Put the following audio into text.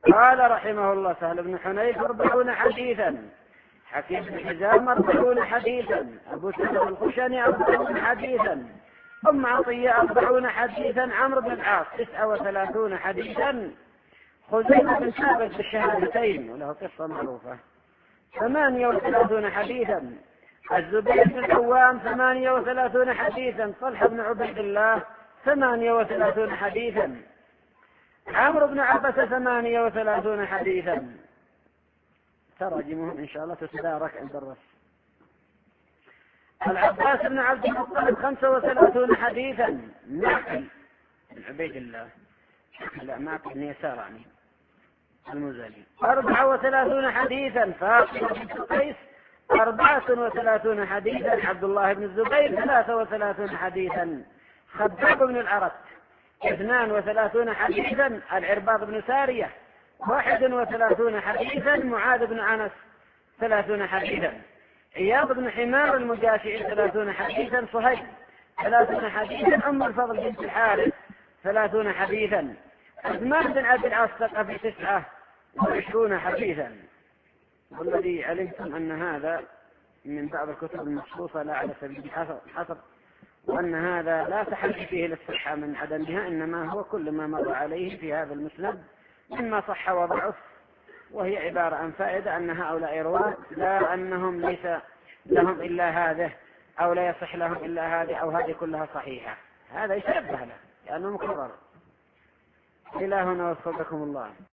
قال رحمه الله سهل بن حنيف 40 حديثا، حكيم بن حزام 40 حديثا، أبو سلمة الخشني 40 حديثا، أم عطية 40 حديثا، عمرو بن العاص 39 حديثا، خزيمة بن ثابت بالشهادتين وله قصة معروفة 38 حديثا، الزبير بن العوام 38 حديثا، طلحة بن عبيد الله 38 حديثا، عمرو بن عبسة 38 حديثا. تراجمهم إن شاء الله تتدارك عند الرسل. العباس بن عبد المطلب 35 حديثا، معقل بن عبيد الله لا معقل بن يسارعني المزني 34 حديثا، فاطمة بنت قيس 34 حديثا، عبد الله بن الزبير 33 حديثا، خباب بن الأرت 32 حديثا، العرباض بن سارية 31 حديثا، معاذ بن أنس 30 حديثا، عياض بن حمار المجاشعي 30 حديثا، صهيب 30 حديثا، أم الفضل بنت الحارث 30 حديثا، عثمان بن عبد العاص في 29 حديثا. والذي علمتم أن هذا من بعض الكتب المخصوصة لا على سبيل الحصر، وأن هذا لا تحل فيه الاسترحاء من عدمها، إنما هو كل ما مر عليه في هذا المسند مما صح وضعف، وهي عبارة عن فائدة أن هؤلاء رواة لا أنهم ليس لهم إلا هذا أو لا يصح لهم إلا هذه أو هذه كلها صحيحة، هذا يشبه له لأنه مكرر. إلى هنا وفقكم الله.